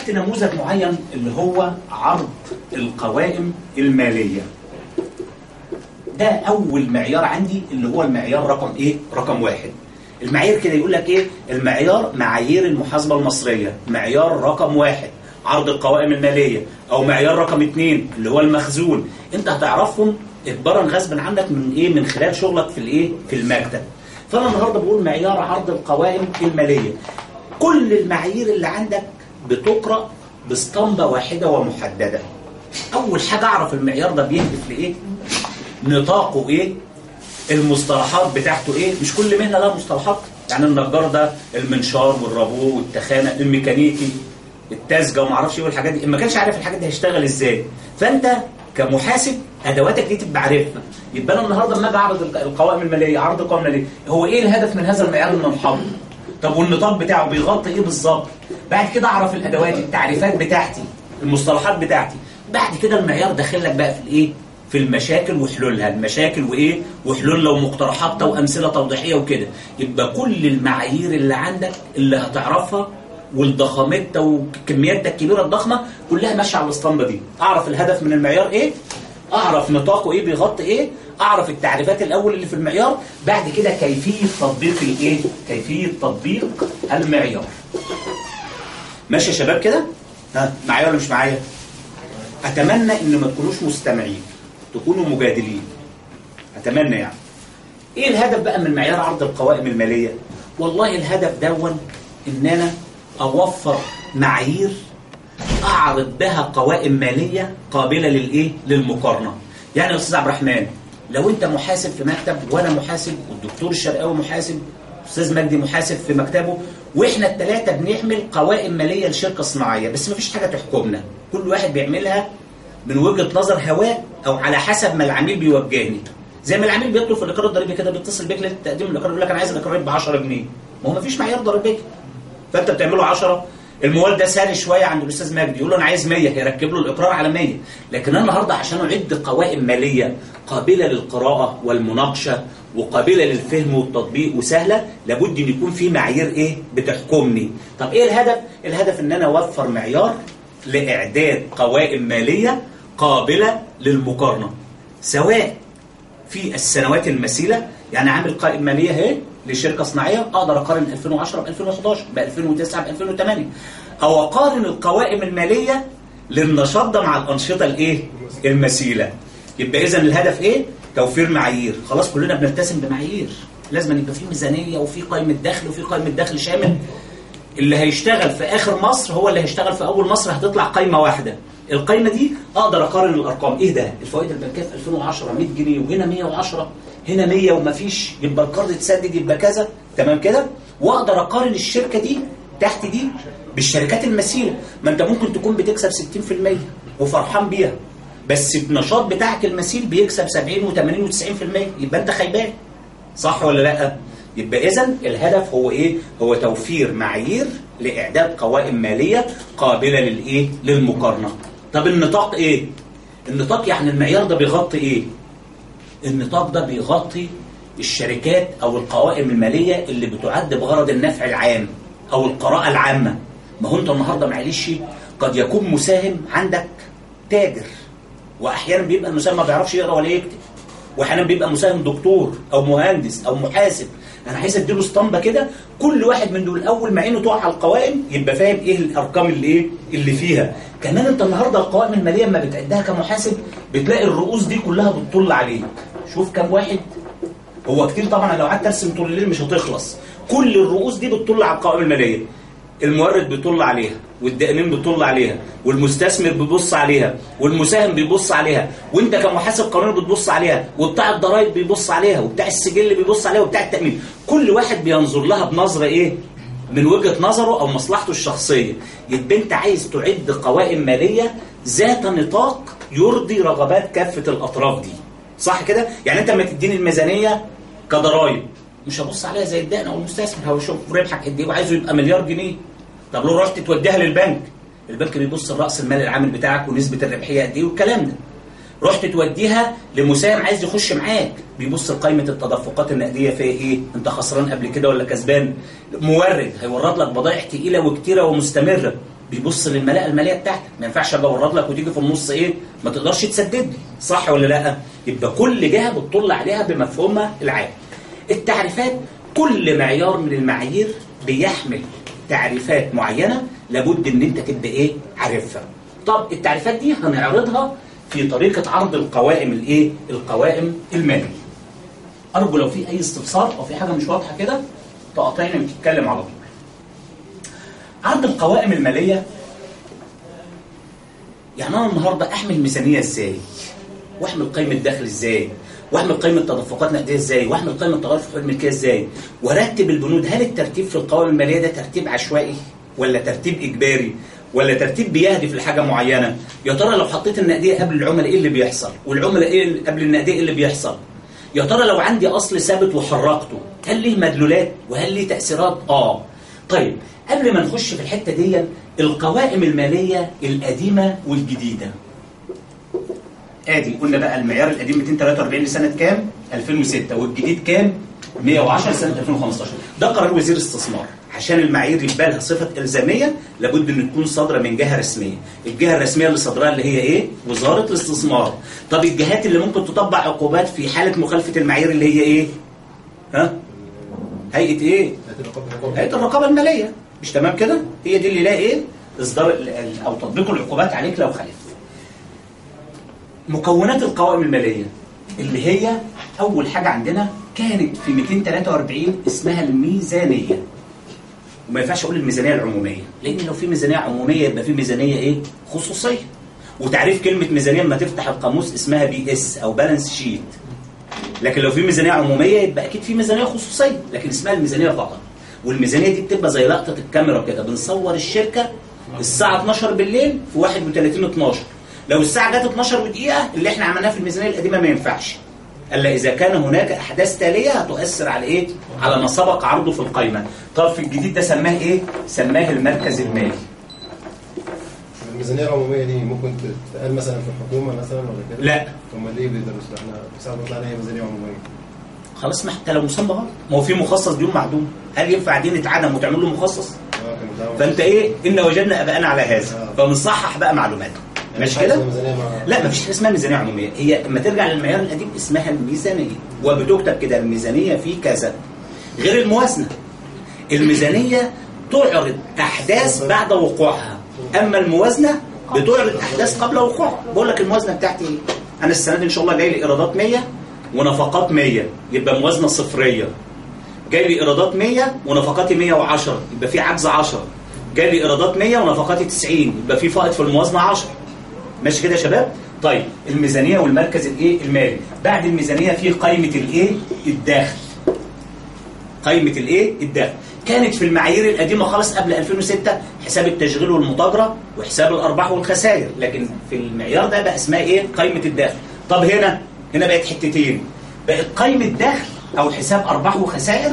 تحت نموذج معين اللي هو عرض القوائم المالية. ده أول معيار عندي اللي هو المعيار رقم إيه؟ رقم 1. المعايير كده يقول لك إيه؟ المعيار معايير المحاسبة المصرية، معيار رقم 1 عرض القوائم المالية، أو معيار رقم 2 اللي هو المخزون. أنت هتعرفهم إجبارا غصبا عنك من إيه؟ من خلال شغلك في الإيه؟ في المكتب. فأنا النهارده بقول معيار عرض القوائم المالية. كل المعايير اللي عندك بتقرأ باسطمبة واحدة ومحددة. أول حاجة أعرف المعيار ده بيهدف لإيه؟ نطاقه إيه؟ المصطلحات بتاعته إيه؟ مش كل مهنة لها مصطلحات. يعني النجار ده المنشار والرابو والتخانة، الميكانيكي التسجة ومعرفش إيه والحاجات دي، ما كانش عارف الحاجات دي هيشتغل إزاي. فأنت كمحاسب أدواتك دي تبقى عارفها. يبقى أنا النهارده لما أجي أعرض القوائم المالية، عرض القوائم المالية، هو إيه الهدف من هذا المعيار المنحط؟ طب والنطاق بتاعه بيغطي إيه بالظبط؟ بعد كده أعرف الأدوات، التعريفات بتاعتي، المصطلحات بتاعتي. بعد كده المعيار داخل لك بقى في الإيه؟ في المشاكل وحلولها، المشاكل وإيه؟ وحلولها ومقترحاتها وأمثلة توضيحية وكده. يبقى كل المعايير اللي عندك اللي هتعرفها والضخامتها وكمياتها الكبيرة الضخمة كلها ماشية على الاسطمبة دي. أعرف الهدف من المعيار إيه؟ أعرف نطاقه إيه؟ بيغطي إيه؟ أعرف التعريفات الأول اللي في المعيار. بعد كده كيفية تطبيق الإيه؟ كيفية تطبيق المعيار. ماشي يا شباب كده؟ ها معايا ولا مش معايا؟ أتمنى إن ما تكونوش مستمعين، تكونوا مجادلين. أتمنى يعني. إيه الهدف بقى من معيار عرض القوائم المالية؟ والله الهدف دون إن أنا أوفر معايير أعرض بها قوائم مالية قابلة للإيه؟ للمقارنة. يعني يا أستاذ عبد الرحمن، لو أنت محاسب في مكتب وأنا محاسب والدكتور الشرقاوي محاسب، أستاذ مجدي محاسب في مكتبه، وإحنا الثلاثة بنعمل قوائم مالية لشركة صناعية، بس مفيش حاجة تحكمنا، كل واحد بيعملها من وجهة نظر هواه أو على حسب ما العميل بيوجهني. زي ما العميل بيطلب في الإقرار الضريبي كده، بيتصل بيك لتقديم الإقرار يقول لك أنا عايز الإقرار ب 10 جنيه، ما هو مفيش معيار ضريبي، فأنت بتعمله 10. الموال ده سهل شويه عند الاستاذ مجدي، يقول له انا عايز 100، هيركب له الاقرار على 100. لكن انا النهارده عشان اعد قوائم ماليه قابله للقراءه والمناقشه وقابله للفهم والتطبيق وسهله، لابد ان يكون في معايير ايه بتحكمني. طب ايه الهدف؟ الهدف ان انا اوفر معيار لاعداد قوائم ماليه قابله للمقارنه، سواء في السنوات المثيله. يعني عامل قائمه ماليه اهي لشركه صناعيه، اقدر اقارن 2010 ب 2011 ب 2009 ب 2008، او اقارن القوائم الماليه للنشاط ده مع الانشطه الايه؟ المثيله. يبقى اذا الهدف ايه؟ توفير معايير. خلاص كلنا بنلتزم بمعايير، لازم يبقى في ميزانيه وفي قائمه دخل وفي قائمه دخل شامل. اللي هيشتغل في اخر مصر هو اللي هيشتغل في اول مصر، هتطلع قائمه واحده. القائمه دي اقدر اقارن الارقام. ايه ده؟ الفوائد البنكيه في 2010 100 جنيه وهنا 110، هنا 100 ومفيش، يبقى القرض اتسدد يبقى كذا، تمام كده؟ واقدر اقارن الشركه دي تحت دي بالشركات المثيله. ما انت ممكن تكون بتكسب 60% وفرحان بيها، بس النشاط بتاعك المثيل بيكسب 70 و80 و90%، يبقى انت خيبان. صح ولا لا؟ يبقى اذا الهدف هو ايه؟ هو توفير معايير لاعداد قوائم ماليه قابله للايه؟ للمقارنه. طب النطاق ايه؟ النطاق يعني المعيار ده بيغطي ايه؟ النطاق ده بيغطي الشركات او القوائم الماليه اللي بتعد بغرض النفع العام او القراءه العامه. ما هو انت النهارده معلش قد يكون مساهم عندك تاجر، واحيانا بيبقى المساهم ما بيعرفش يقرا ولا يكتب، واحيانا بيبقى مساهم دكتور او مهندس او محاسب. انا عايز اديله اسطمبه كده، كل واحد من دول اول ما عينه تقع على القوائم يبقى فاهم ايه الارقام اللي ايه اللي فيها. كمان انت النهارده القوائم الماليه لما بتعدها كمحاسب بتلاقي الرؤوس دي كلها بتطل عليك. شوف كم واحد، هو كتير طبعا، لو قعدت ارسم طول الليل مش هتخلص. كل الرؤوس دي بتطل على القوائم الماليه، المورد بيطل عليها، والدائنين بيطل عليها، والمستثمر بيبص عليها، والمساهم بيبص عليها، وانت كمحاسب قانوني بتبص عليها، وبتاع الضرايب بيبص عليها، وبتاع السجل بيبص عليها، وبتاع التأمين. كل واحد بينظر لها بنظرة ايه؟ من وجهة نظره او مصلحته الشخصية. يبقى انت عايز تعد قوائم مالية ذات نطاق يرضي رغبات كافة الاطراف دي. صح كده؟ يعني انت لما تديني الميزانية كضرايب مش هبص عليها زي الدائن او المستثمر، هو شوف ربحك قد ايه وعايزه يبقى مليار جنيه. طب لو رحت توديها للبنك، البنك بيبص لراس المال العامل بتاعك ونسبه الربحيه قد ايه والكلام ده. رحت توديها لمساهم عايز يخش معاك، بيبص لقائمه التدفقات النقديه فيها ايه، انت خسران قبل كده ولا كسبان. مورد هيورد لك بضائع تقيله وكتيره ومستمره، بيبص للملاءه الماليه بتاعتك، ما ينفعش ابقى اورد لك وتيجي في النص ايه ما تقدرش تسدد لي، صح ولا لا؟ يبقى كل جهه بتطل عليها بمفهومها العام. التعريفات، كل معيار من المعايير بيحمل تعريفات معينه لابد ان انت تبقى ايه عارفها. طب التعريفات دي هنعرضها في طريقه عرض القوائم الايه القوائم الماليه. ارجو لو في اي استفسار او في حاجه مش واضحه كده تقاطعني وتتكلم على طول. عرض القوائم الماليه، يعني انا النهارده احمل ميزانيه ازاي؟ واحمل قيمه دخل ازاي؟ واحمل قيمه تدفقات نقديه ازاي؟ واحمل قيمه تغير في حقوق الملكيه ازاي؟ وارتب البنود. هل الترتيب في القوائم الماليه ده ترتيب عشوائي ولا ترتيب اجباري ولا ترتيب بيهدف لحاجه معينه؟ يا ترى لو حطيت النقديه قبل العملاء ايه اللي بيحصل؟ والعملاء ايه قبل النقديه ايه اللي بيحصل؟ يا ترى لو عندي اصل ثابت وحركته هل ليه مدلولات وهل ليه تاثيرات؟ طيب قبل ما نخش في الحته دي، القوائم الماليه القديمه والجديده. ادي قلنا بقى المعيار القديم 243 لسنه كام؟ 2006، والجديد كام؟ 110 سنه 2015. ده قرار وزير استثمار. عشان المعايير يبقى لها صفه الزاميه لابد ان تكون صادره من جهه رسميه. الجهه الرسميه اللي صادراها اللي هي ايه؟ وزاره الاستثمار. طب الجهات اللي ممكن تطبق عقوبات في حاله مخالفه المعايير اللي هي ايه؟ هيئه ايه؟ هيئه الرقابه الماليه. مش تمام كده؟ هي دي اللي لها ايه؟ اصدار او تطبيق العقوبات عليك لو خالفت. مكونات القوائم الماليه اللي هي اول حاجه عندنا كانت في 243 اسمها الميزانيه. وما ينفعش اقول الميزانيه العموميه، لان لو في ميزانيه عموميه يبقى في ميزانيه ايه؟ خصوصيه. وتعريف كلمه ميزانيه لما تفتح القاموس اسمها بي اس او بالانس شيت. لكن لو في ميزانيه عموميه يبقى اكيد في ميزانيه خصوصيه، لكن اسمها الميزانيه فقط. والميزانيه دي بتبقى زي لقطه الكاميرا كده، بنصور الشركه الساعه 12 بالليل في 31/12. لو الساعه جت 12 ودقيقه اللي احنا عملناه في الميزانيه القديمه ما ينفعش الا اذا كان هناك احداث تاليه هتؤثر على ايه؟ على ما سبق عرضه في القائمه. طب في الجديد ده سماه ايه؟ سماه المركز المالي. الميزانيه العموميه دي ممكن تتقال مثلا في الحكومه مثلا ولا كده؟ لا. هم ليه بيدرسوا؟ احنا ساعات بنطلع عليها ميزانيه عموميه. خلاص ما حتى لو مسمى غلط، ما هو في مخصص ديون معدوم، هل ينفع دين اتعدم وتعمل له مخصص؟ فانت ايه؟ ان وجدنا اباءنا على هذا، فبنصحح بقى معلوماتنا. ماشي كده؟ لا مفيش حاجه اسمها ميزانيه عموميه، هي لما ترجع للمعيار القديم اسمها الميزانيه، وبتكتب كده الميزانيه في كذا. غير الموازنه. الميزانيه تعرض احداث بعد وقوعها، اما الموازنه بتعرض احداث قبل وقوعها. بقول لك الموازنه بتاعتي ايه؟ انا السنه دي ان شاء الله جاي لي ايرادات 100 ونفقات 100، يبقى موازنه صفريه. جاي لي ايرادات 100 ونفقاتي 110، يبقى في عجز 10. جاي لي ايرادات 100 ونفقاتي 90، يبقى في فائض في الموازنه 10. ماشي كده يا شباب؟ طيب الميزانيه والمركز الايه؟ المالي. بعد الميزانيه في قائمه الايه؟ الدخل. قائمه الايه؟ الدخل. كانت في المعايير القديمه خالص قبل 2006 حساب التشغيل والمتاجره وحساب الارباح والخسائر، لكن في المعيار ده بقى اسمها ايه؟ قائمه الدخل. طب هنا بقت حتتين، بقت قائمه دخل او حساب ارباح وخسائر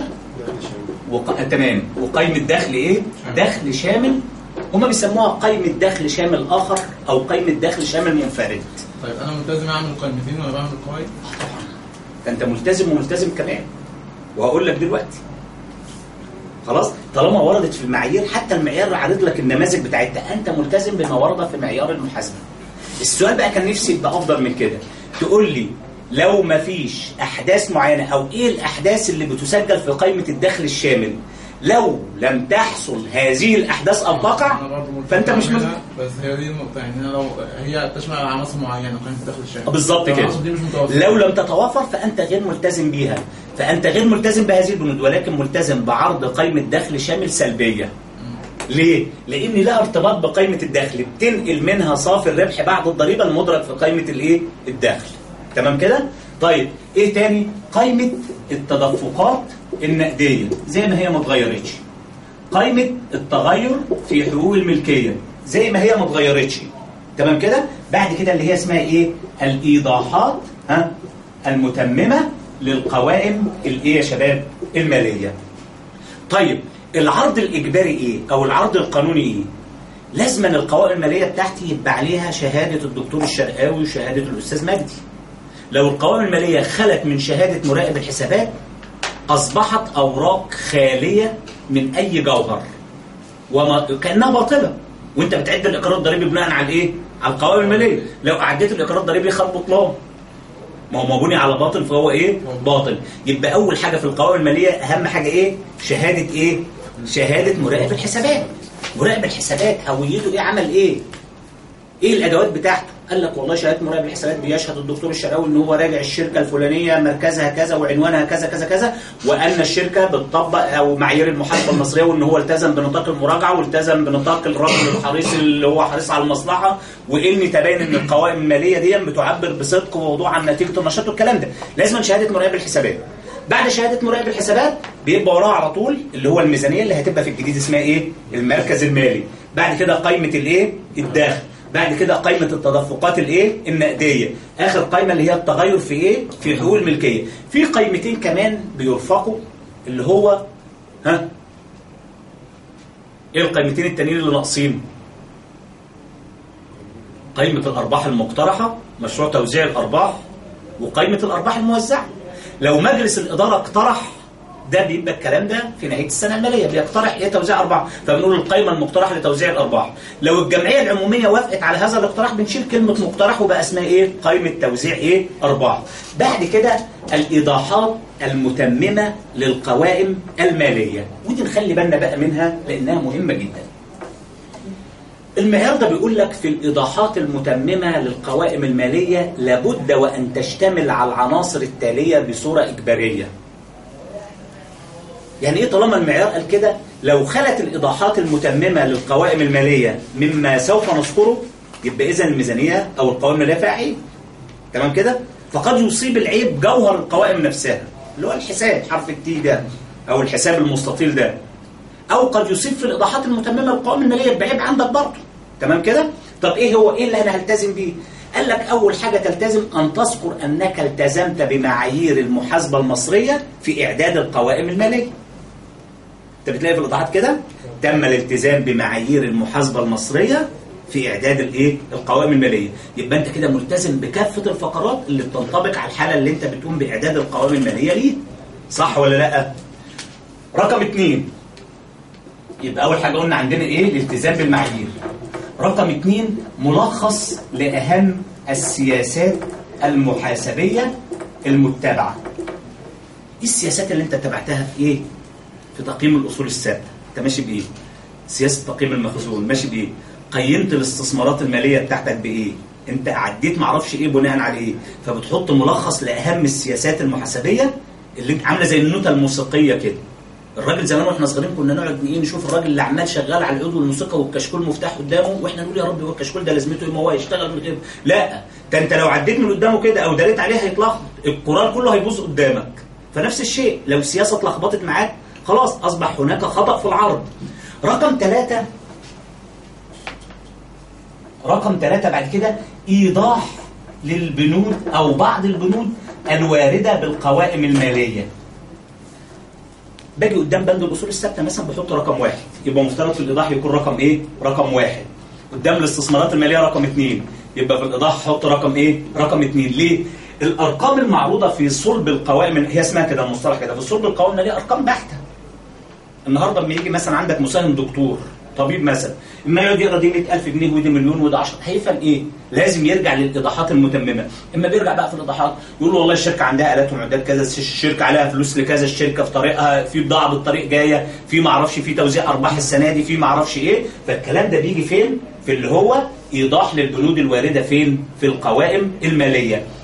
تمام، وقائمه دخل ايه؟ دخل شامل. هما بيسموها قائمه دخل شامل اخر او قائمه دخل شامل منفرد. طيب انا ملتزم اعمل قائمتين ولا بعمل قوائم؟ طبعا انت ملتزم وملتزم كمان، وهقول لك دلوقتي. خلاص طالما وردت في المعايير، حتى المعيار عارض لك النماذج بتاعتها، انت ملتزم بما ورد في معيار المحاسبه. السؤال بقى كان نفسي يبقى افضل من كده، تقول لي لو ما فيش احداث معينه او ايه الاحداث اللي بتسجل في قائمه الدخل الشامل لو لم تحصل هذه الاحداث او تقع فانت مش بس هي دي النقطه، يعني لو هي تشمل عناصر معينه قائمه الدخل الشامل بالظبط كده، لو لم تتوافر فانت غير ملتزم بيها، فانت غير ملتزم بهذه البنود، ولكن ملتزم بعرض قائمه دخل شامل سلبيه. ليه؟ لان لا ارتباط بقائمه الدخل، بتنقل منها صافي الربح بعد الضريبه المدرج في قائمه الايه؟ الدخل. تمام كده؟ طيب ايه تاني؟ قائمه التدفقات النقديه زي ما هي ما اتغيرتش. قائمه التغير في حقوق الملكيه زي ما هي ما اتغيرتش. تمام كده؟ بعد كده اللي هي اسمها ايه؟ الايضاحات المتممه للقوائم الايه يا شباب؟ الماليه. طيب العرض الاجباري ايه؟ او العرض القانوني ايه؟ لازما القوائم الماليه بتاعتي يبقى عليها شهاده الدكتور الشرقاوي وشهاده الاستاذ مجدي. لو القوائم الماليه خلت من شهاده مراقب الحسابات اصبحت اوراق خاليه من اي جوهر وكانها باطله. وانت بتعد الاقرار الضريبي بناء على ايه؟ على القوائم الماليه. لو عديت الاقرار الضريبي خد بطلان، ما هو مبني على باطل فهو ايه؟ باطل. يبقى اول حاجه في القوائم الماليه اهم حاجه ايه؟ شهاده ايه؟ شهاده مراقب الحسابات. مراقب الحسابات هويته ايه؟ عمل ايه؟ ايه الادوات بتاعته؟ قال لك والله شهاده مراقب الحسابات بيشهد الدكتور الشرقاوي ان هو راجع الشركه الفلانيه مركزها كذا وعنوانها كذا كذا كذا، وان الشركه بتطبق او معايير المحاسبه المصريه، وان هو التزم بنطاق المراجعه والتزم بنطاق الرجل الحريص اللي هو حريص على المصلحه، وان تبين ان القوائم الماليه دي بتعبر بصدق ووضوح عن نتيجه النشاط والكلام ده. لازم شهاده مراقب الحسابات. بعد شهاده مراقب الحسابات بيبقى وراها على طول اللي هو الميزانيه اللي هتبقى في الجديد اسمها ايه؟ المركز المالي. بعد كده قائمه الايه؟ الدخل. بعد كده قائمة التدفقات الايه؟ النقدية. اخر قائمة اللي هي التغير في ايه؟ في حقوق الملكية. في قائمتين كمان بيرفقوا اللي هو ايه القائمتين التانيين اللي ناقصين؟ قائمة الارباح المقترحة، مشروع توزيع الارباح، وقائمة الارباح الموزعة. لو مجلس الادارة اقترح، ده بيبقى الكلام ده في نهايه السنه الماليه، بيقترح ايه؟ توزيع ارباح، فبنقول القائمه المقترحه لتوزيع الارباح. لو الجمعيه العموميه وافقت على هذا الاقتراح بنشيل كلمه مقترح وبقى اسمها ايه؟ قائمه توزيع ايه؟ ارباح. بعد كده الايضاحات المتممه للقوائم الماليه، ودي نخلي بالنا بقى منها لانها مهمه جدا. المعيار ده بيقول لك في الايضاحات المتممه للقوائم الماليه لابد وان تشتمل على العناصر التاليه بصوره اجباريه. يعني ايه طالما المعيار قال كده؟ لو خلت الايضاحات المتممه للقوائم الماليه مما سوف نذكره يبقى اذا الميزانيه او القوائم الماليه فيها عيب. تمام كده؟ فقد يصيب العيب جوهر القوائم نفسها اللي هو الحساب حرف التي ده او الحساب المستطيل ده، او قد يصيب في الايضاحات المتممه للقوائم الماليه بعيب عندك برضه. تمام كده؟ طب ايه هو؟ ايه اللي انا هلتزم بيه؟ قال لك اول حاجه تلتزم ان تذكر انك التزمت بمعايير المحاسبه المصريه في اعداد القوائم الماليه. انت بتلاقي في الايضاحات كده تم الالتزام بمعايير المحاسبه المصريه في اعداد الايه؟ القوائم الماليه. يبقى انت كده ملتزم بكافه الفقرات اللي بتنطبق على الحاله اللي انت بتقوم باعداد القوائم الماليه ليه. صح ولا لا؟ رقم 2 يبقى اول حاجه قلنا عندنا ايه؟ الالتزام بالمعايير. رقم 2 ملخص لاهم السياسات المحاسبيه المتبعه. ايه السياسات اللي انت اتبعتها في ايه؟ في تقييم الاصول الثابته. انت ماشي بايه؟ سياسه تقييم المخزون ماشي بايه؟ قيمت الاستثمارات الماليه بتاعتك بايه؟ انت عديت معرفش ايه بناء على ايه؟ فبتحط ملخص لاهم السياسات المحاسبيه اللي عامله زي النوتة الموسيقيه كده. الراجل زمان واحنا صغيرين كنا نقعد نشوف الراجل اللي عمال شغال على العود والموسيقى والكشكول مفتاح قدامه، واحنا نقول يا رب هو الكشكول ده لازمته ايه؟ ما هو يشتغل من غيره. لا، ده انت لو عديت من قدامه كده او داريت عليه هيتلخبط، القران كله هيبوظ قدامك. فنفس الشيء لو السياسه اتلخبطت معاك خلاص اصبح هناك خطأ في العرض. رقم 3 بعد كده ايضاح للبنود او بعض البنود الوارده بالقوائم الماليه. باجي قدام بند الاصول الثابته مثلا بحط رقم 1، يبقى مفترض في الايضاح يكون رقم ايه؟ رقم 1. قدام الاستثمارات الماليه رقم 2، يبقى في الايضاح احط رقم ايه؟ رقم 2. ليه؟ الارقام المعروضه في صلب القوائم هي اسمها كده المصطلح كده، في صلب القوائم الماليه ارقام بحته. النهارده لما يجي مثلا عندك مساهم دكتور طبيب مثلا، اما يقعد يقرا دي 100,000 جنيه ودي مليون وده 10، هيفهم ايه؟ لازم يرجع للايضاحات المتممه. اما بيرجع بقى في الايضاحات يقول والله الشركه عندها الات ومعدات كذا، الشركه عليها فلوس لكذا، الشركه في طريقها، في بضاعه بالطريق جايه، في ما اعرفش في توزيع ارباح السنه دي، في ما اعرفش ايه. فالكلام ده بيجي فين؟ في اللي هو ايضاح للبنود الوارده فين؟ في القوائم الماليه.